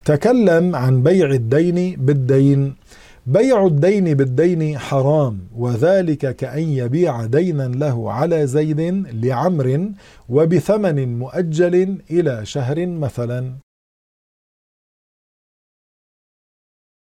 تكلم عن بيع الدين بالدين. بيع الدين بالدين حرام، وذلك كأن يبيع دينا له على زيد لعمر وبثمن مؤجل إلى شهر مثلا.